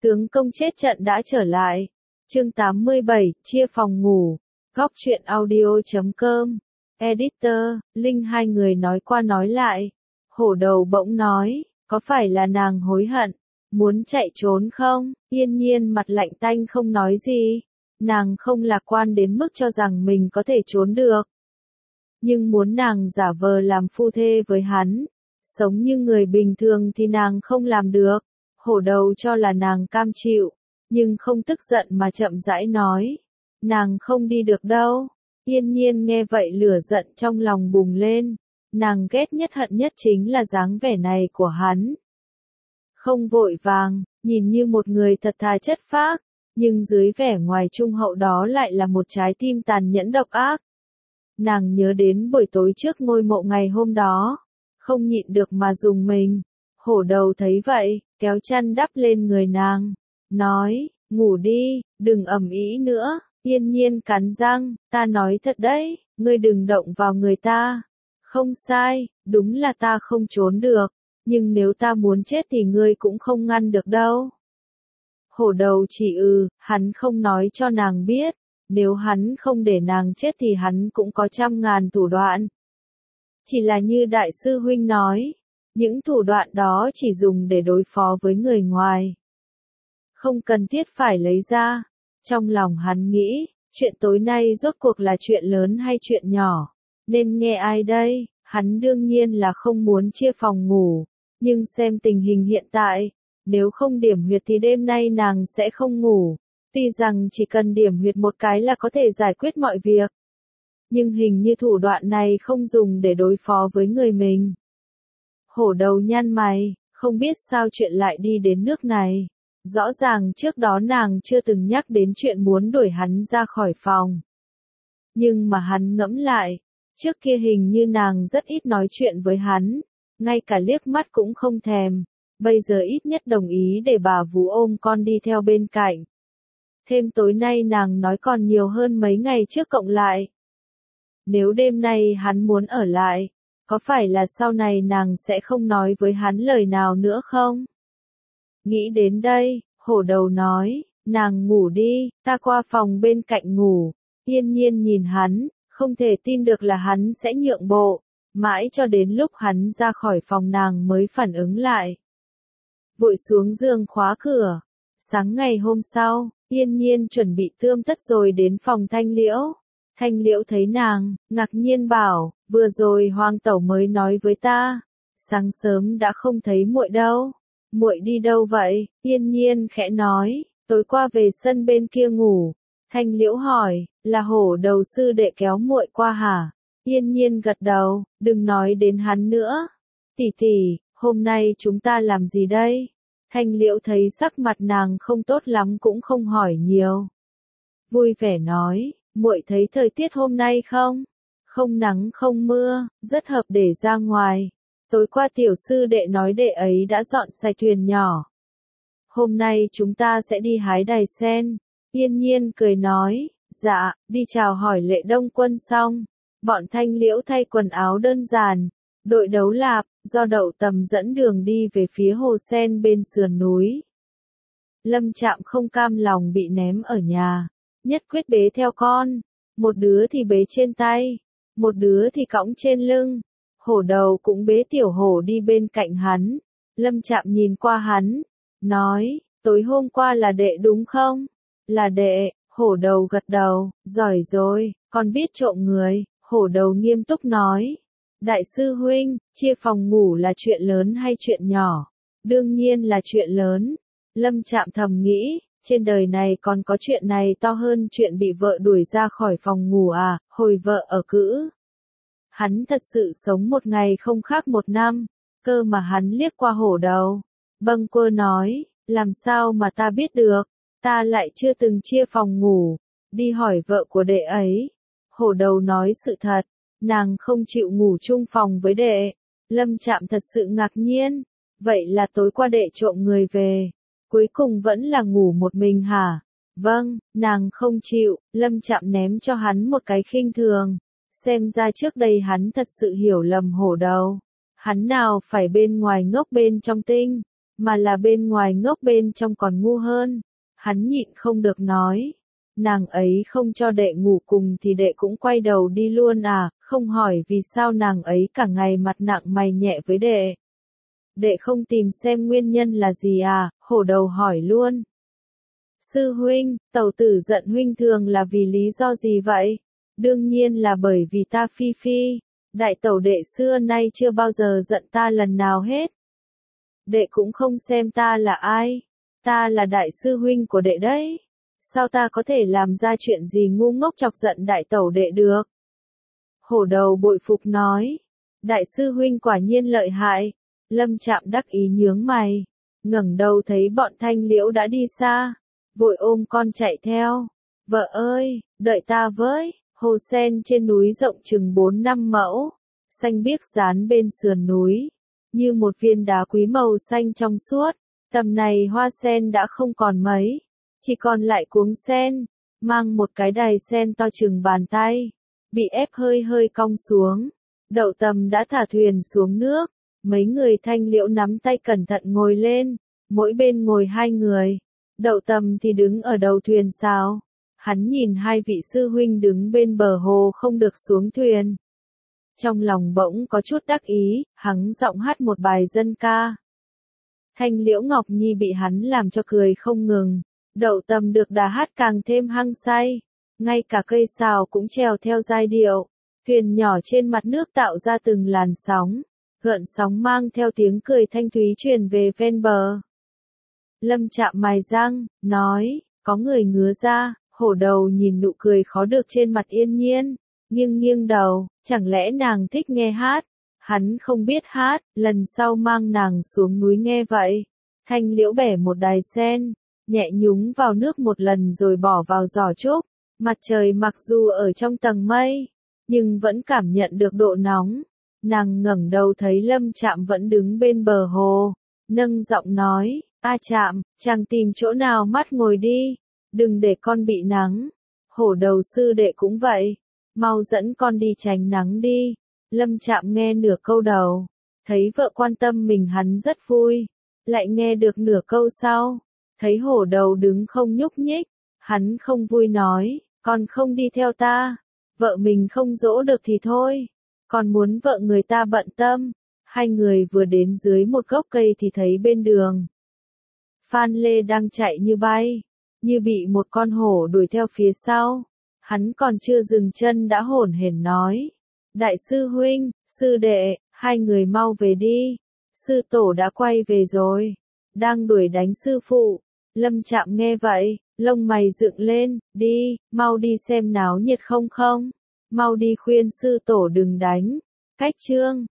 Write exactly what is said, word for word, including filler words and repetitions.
Tướng công chết trận đã trở lại. Chương tám mươi bảy, chia phòng ngủ. Góc truyện audio chấm com. Editor, Linh hai người nói qua nói lại. Hổ đầu bỗng nói, có phải là nàng hối hận, muốn chạy trốn không? Yên Nhiên mặt lạnh tanh không nói gì. Nàng không lạc quan đến mức cho rằng mình có thể trốn được. Nhưng muốn nàng giả vờ làm phu thê với hắn, sống như người bình thường thì nàng không làm được. Hổ đầu cho là nàng cam chịu, nhưng không tức giận mà chậm rãi nói. Nàng không đi được đâu. Yên Nhiên nghe vậy lửa giận trong lòng bùng lên. Nàng ghét nhất hận nhất chính là dáng vẻ này của hắn. Không vội vàng, nhìn như một người thật thà chất phác, nhưng dưới vẻ ngoài trung hậu đó lại là một trái tim tàn nhẫn độc ác. Nàng nhớ đến buổi tối trước ngôi mộ ngày hôm đó, không nhịn được mà dùng mình. Hổ đầu thấy vậy, kéo chăn đắp lên người nàng, nói, ngủ đi, đừng ầm ĩ nữa. Yên Nhiên cắn răng, ta nói thật đấy, ngươi đừng động vào người ta. Không sai, đúng là ta không trốn được, nhưng nếu ta muốn chết thì ngươi cũng không ngăn được đâu. Hổ đầu chỉ ừ, hắn không nói cho nàng biết, nếu hắn không để nàng chết thì hắn cũng có trăm ngàn thủ đoạn. Chỉ là như đại sư huynh nói, những thủ đoạn đó chỉ dùng để đối phó với người ngoài. Không cần thiết phải lấy ra. Trong lòng hắn nghĩ, chuyện tối nay rốt cuộc là chuyện lớn hay chuyện nhỏ, nên nghe ai đây? Hắn đương nhiên là không muốn chia phòng ngủ, nhưng xem tình hình hiện tại, nếu không điểm huyệt thì đêm nay nàng sẽ không ngủ. Tuy rằng chỉ cần điểm huyệt một cái là có thể giải quyết mọi việc, nhưng hình như thủ đoạn này không dùng để đối phó với người mình. Hổ đầu nhăn mày, không biết sao chuyện lại đi đến nước này. Rõ ràng trước đó nàng chưa từng nhắc đến chuyện muốn đuổi hắn ra khỏi phòng. Nhưng mà hắn ngẫm lại, trước kia hình như nàng rất ít nói chuyện với hắn, ngay cả liếc mắt cũng không thèm, bây giờ ít nhất đồng ý để bà vú ôm con đi theo bên cạnh. Thêm tối nay nàng nói còn nhiều hơn mấy ngày trước cộng lại. Nếu đêm nay hắn muốn ở lại, có phải là sau này nàng sẽ không nói với hắn lời nào nữa không? Nghĩ đến đây, hổ đầu nói, nàng ngủ đi, ta qua phòng bên cạnh ngủ. Yên Nhiên nhìn hắn, không thể tin được là hắn sẽ nhượng bộ, mãi cho đến lúc hắn ra khỏi phòng nàng mới phản ứng lại. Vội xuống giường khóa cửa. Sáng ngày hôm sau, Yên Nhiên chuẩn bị tươm tất rồi đến phòng Thanh Liễu. Thanh Liễu thấy nàng, ngạc nhiên bảo, vừa rồi Hoàng tẩu mới nói với ta, sáng sớm đã không thấy muội đâu. Muội đi đâu vậy? Yên Nhiên khẽ nói, tối qua về sân bên kia ngủ. Thanh Liễu hỏi, là hổ đầu sư đệ kéo muội qua hả? Yên Nhiên gật đầu, đừng nói đến hắn nữa. Tỷ tỷ, hôm nay chúng ta làm gì đây? Thanh Liễu thấy sắc mặt nàng không tốt lắm cũng không hỏi nhiều. Vui vẻ nói, muội thấy thời tiết hôm nay không? Không nắng không mưa, rất hợp để ra ngoài. Tối qua tiểu sư đệ nói đệ ấy đã dọn sạch thuyền nhỏ. Hôm nay chúng ta sẽ đi hái đài sen. Yên Nhiên cười nói, dạ, đi chào hỏi Lệ Đông Quân xong. Bọn Thanh Liễu thay quần áo đơn giản, đội đấu lạp, do Đậu Tầm dẫn đường đi về phía hồ sen bên sườn núi. Lâm Trạm không cam lòng bị ném ở nhà, nhất quyết bế theo con. Một đứa thì bế trên tay, một đứa thì cõng trên lưng. Hổ đầu cũng bế tiểu hổ đi bên cạnh hắn. Lâm Trạm nhìn qua hắn, nói, tối hôm qua là đệ đúng không? Là đệ. Hổ đầu gật đầu, giỏi rồi, con biết trộm người. Hổ đầu nghiêm túc nói, đại sư huynh, chia phòng ngủ là chuyện lớn hay chuyện nhỏ? Đương nhiên là chuyện lớn. Lâm Trạm thầm nghĩ, trên đời này còn có chuyện này to hơn chuyện bị vợ đuổi ra khỏi phòng ngủ à, hồi vợ ở cữ. Hắn thật sự sống một ngày không khác một năm, cơ mà hắn liếc qua hổ đầu. Bâng quơ nói, làm sao mà ta biết được, ta lại chưa từng chia phòng ngủ, đi hỏi vợ của đệ ấy. Hổ đầu nói sự thật, nàng không chịu ngủ chung phòng với đệ. Lâm Trạm thật sự ngạc nhiên, vậy là tối qua đệ trộm người về, cuối cùng vẫn là ngủ một mình hả? Vâng, nàng không chịu. Lâm Trạm ném cho hắn một cái khinh thường. Xem ra trước đây hắn thật sự hiểu lầm hổ đầu. Hắn nào phải bên ngoài ngốc bên trong tinh. mà là bên ngoài ngốc bên trong còn ngu hơn. Hắn nhịn không được nói. Nàng ấy không cho đệ ngủ cùng thì đệ cũng quay đầu đi luôn à, không hỏi vì sao nàng ấy cả ngày mặt nặng mày nhẹ với đệ. Đệ không tìm xem nguyên nhân là gì à, hổ đầu hỏi luôn. Sư huynh, tẩu tử giận huynh thường là vì lý do gì vậy? Đương nhiên là bởi vì ta phi phi. Đại tẩu đệ xưa nay chưa bao giờ giận ta lần nào hết. Đệ cũng không xem ta là ai. Ta là đại sư huynh của đệ đấy. Sao ta có thể làm ra chuyện gì ngu ngốc chọc giận đại tẩu đệ được? Hổ đầu bội phục nói. Đại sư huynh quả nhiên lợi hại. Lâm Trạm đắc ý nhướng mày. Ngẩng đầu thấy bọn Thanh Liễu đã đi xa. Vội ôm con chạy theo. Vợ ơi, đợi ta với. Hồ sen trên núi rộng chừng bốn năm mẫu. Xanh biếc dán bên sườn núi. Như một viên đá quý màu xanh trong suốt. Tầm này hoa sen đã không còn mấy. Chỉ còn lại cuống sen. Mang một cái đài sen to chừng bàn tay. Bị ép hơi hơi cong xuống. Đậu Tầm đã thả thuyền xuống nước. Mấy người Thanh Liễu nắm tay cẩn thận ngồi lên. Mỗi bên ngồi hai người. Đậu Tầm thì đứng ở đầu thuyền sao. Hắn nhìn hai vị sư huynh đứng bên bờ hồ không được xuống thuyền. Trong lòng bỗng có chút đắc ý, hắn giọng hát một bài dân ca. Thanh Liễu Ngọc Nhi bị hắn làm cho cười không ngừng. Đậu Tầm được đà hát càng thêm hăng say. Ngay cả cây sào cũng trèo theo giai điệu. Thuyền nhỏ trên mặt nước tạo ra từng làn sóng. Gợn sóng mang theo tiếng cười thanh thúy truyền về ven bờ. Lâm Trạm mài răng, nói, có người ngứa ra. Hổ đầu nhìn nụ cười khó được trên mặt Yên Nhiên, nghiêng nghiêng đầu, chẳng lẽ nàng thích nghe hát? Hắn không biết hát, lần sau mang nàng xuống núi nghe vậy. Thanh Liễu bẻ một đài sen, nhẹ nhúng vào nước một lần rồi bỏ vào giỏ trúc. Mặt trời mặc dù ở trong tầng mây, nhưng vẫn cảm nhận được độ nóng. Nàng ngẩng đầu thấy Lâm Trạm vẫn đứng bên bờ hồ, nâng giọng nói, A Trạm, chàng tìm chỗ nào mát ngồi đi. Đừng để con bị nắng. Hổ đầu sư đệ cũng vậy. Mau dẫn con đi tránh nắng đi. Lâm Trạm nghe nửa câu đầu. Thấy vợ quan tâm mình hắn rất vui. Lại nghe được nửa câu sau. Thấy hổ đầu đứng không nhúc nhích. Hắn không vui nói. Con không đi theo ta. Vợ mình không dỗ được thì thôi. Còn muốn vợ người ta bận tâm. Hai người vừa đến dưới một gốc cây thì thấy bên đường. Phan Lê đang chạy như bay. Như bị một con hổ đuổi theo phía sau. Hắn còn chưa dừng chân đã hổn hển nói. Đại sư huynh, sư đệ, hai người mau về đi. Sư tổ đã quay về rồi. Đang đuổi đánh sư phụ. Lâm Trạm nghe vậy, lông mày dựng lên. Đi, mau đi xem náo nhiệt không không. Mau đi khuyên sư tổ đừng đánh. Cách chương.